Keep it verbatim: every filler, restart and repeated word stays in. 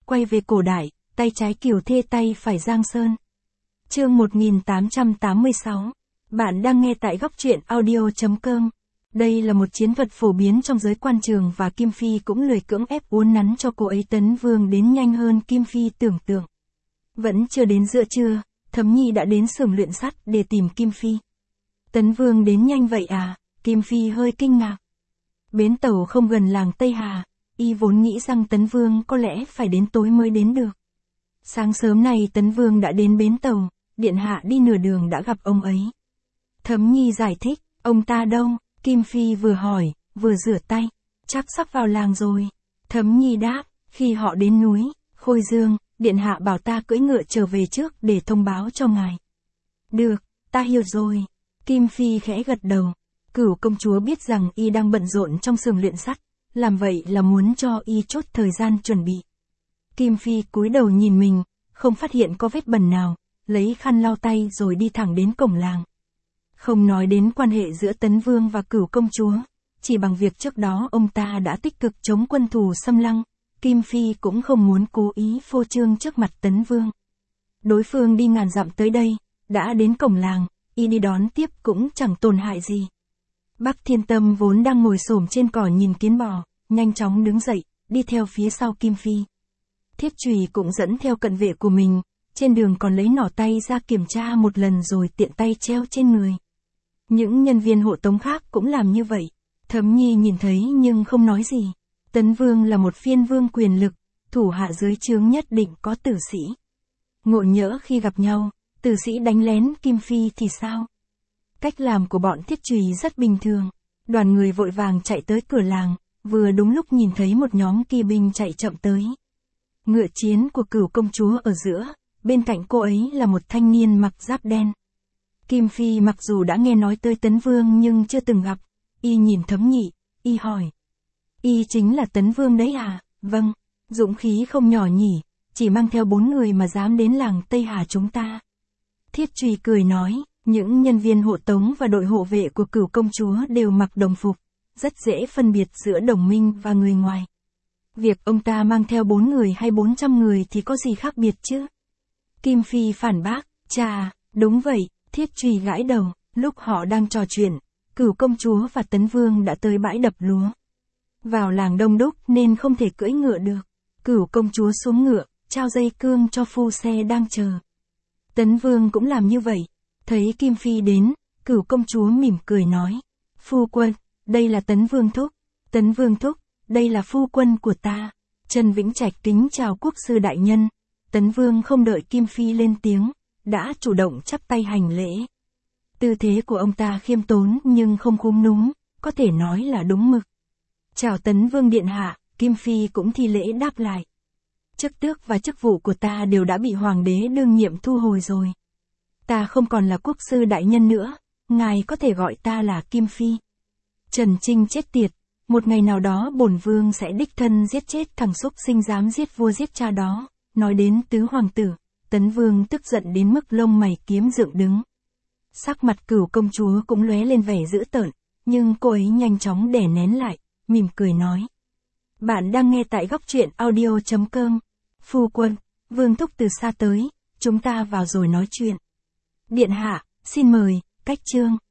quay về cổ đại, tay trái Kiều Thê tay phải Giang Sơn. Chương một nghìn tám trăm tám mươi sáu. Bạn đang nghe tại góc truyện audio chấm com. Đây là một chiến vật phổ biến trong giới quan trường và Kim Phi cũng lười cưỡng ép uốn nắn cho cô ấy. Tấn Vương đến nhanh hơn Kim Phi tưởng tượng. Vẫn chưa đến giữa trưa, Thấm Nhi đã đến xưởng luyện sắt để tìm Kim Phi. Tấn Vương đến nhanh vậy à? Kim Phi hơi kinh ngạc. Bến tàu không gần làng Tây Hà, y vốn nghĩ rằng Tấn Vương có lẽ phải đến tối mới đến được. Sáng sớm này Tấn Vương đã đến bến tàu, điện hạ đi nửa đường đã gặp ông ấy. Thấm Nhi giải thích, ông ta đâu? Kim Phi vừa hỏi, vừa rửa tay, chắc sắp vào làng rồi. Thấm Nhi đáp, khi họ đến núi Khôi Dương, điện hạ bảo ta cưỡi ngựa trở về trước để thông báo cho ngài. Được, ta hiểu rồi. Kim Phi khẽ gật đầu. Cửu công chúa biết rằng y đang bận rộn trong xưởng luyện sắt, làm vậy là muốn cho y chốt thời gian chuẩn bị. Kim Phi cúi đầu nhìn mình, không phát hiện có vết bẩn nào, lấy khăn lau tay rồi đi thẳng đến cổng làng. Không nói đến quan hệ giữa Tấn Vương và Cửu công chúa, chỉ bằng việc trước đó ông ta đã tích cực chống quân thù xâm lăng, Kim Phi cũng không muốn cố ý phô trương trước mặt Tấn Vương. Đối phương đi ngàn dặm tới đây, đã đến cổng làng, y đi đón tiếp cũng chẳng tổn hại gì. Bắc Thiên Tâm vốn đang ngồi xổm trên cỏ nhìn kiến bò, nhanh chóng đứng dậy, đi theo phía sau Kim Phi. Thiết Trùy cũng dẫn theo cận vệ của mình, trên đường còn lấy nỏ tay ra kiểm tra một lần rồi tiện tay treo trên người. Những nhân viên hộ tống khác cũng làm như vậy. Thấm Nhi nhìn thấy nhưng không nói gì. Tấn Vương là một phiên vương quyền lực, thủ hạ dưới trướng nhất định có tử sĩ. Ngộ nhỡ khi gặp nhau, tử sĩ đánh lén Kim Phi thì sao? Cách làm của bọn Thiết Trùy rất bình thường. Đoàn người vội vàng chạy tới cửa làng, vừa đúng lúc nhìn thấy một nhóm kỳ binh chạy chậm tới. Ngựa chiến của Cửu công chúa ở giữa, bên cạnh cô ấy là một thanh niên mặc giáp đen. Kim Phi mặc dù đã nghe nói tới Tấn Vương nhưng chưa từng gặp, y nhìn Thấm Nhị, y hỏi. Y chính là Tấn Vương đấy à? Vâng, dũng khí không nhỏ nhỉ, chỉ mang theo bốn người mà dám đến làng Tây Hà chúng ta. Thiết Trùy cười nói, những nhân viên hộ tống và đội hộ vệ của Cửu công chúa đều mặc đồng phục, rất dễ phân biệt giữa đồng minh và người ngoài. Việc ông ta mang theo bốn người hay bốn trăm người thì có gì khác biệt chứ? Kim Phi phản bác, chà, đúng vậy. Thiết Trùy gãi đầu, lúc họ đang trò chuyện, Cửu công chúa và Tấn Vương đã tới bãi đập lúa. Vào làng đông đúc nên không thể cưỡi ngựa được. Cửu công chúa xuống ngựa, trao dây cương cho phu xe đang chờ. Tấn Vương cũng làm như vậy. Thấy Kim Phi đến, Cửu công chúa mỉm cười nói. Phu quân, đây là Tấn Vương thúc. Tấn Vương thúc, đây là phu quân của ta. Trần Vĩnh Trạch kính chào quốc sư đại nhân. Tấn Vương không đợi Kim Phi lên tiếng, đã chủ động chắp tay hành lễ. Tư thế của ông ta khiêm tốn nhưng không khúm núm, có thể nói là đúng mực. Chào Tấn Vương điện hạ, Kim Phi cũng thi lễ đáp lại. Chức tước và chức vụ của ta đều đã bị hoàng đế đương nhiệm thu hồi rồi. Ta không còn là quốc sư đại nhân nữa, ngài có thể gọi ta là Kim Phi. Trần Trinh chết tiệt, một ngày nào đó bổn vương sẽ đích thân giết chết thằng xúc sinh dám giết vua giết cha đó. Nói đến tứ hoàng tử, Tấn Vương tức giận đến mức lông mày kiếm dựng đứng. Sắc mặt Cửu công chúa cũng lóe lên vẻ dữ tợn, nhưng cô ấy nhanh chóng đè nén lại, mỉm cười nói. Bạn đang nghe tại góc truyện audio chấm com. Phu quân, Vương thúc từ xa tới, chúng ta vào rồi nói chuyện. Điện hạ, xin mời, cách chương.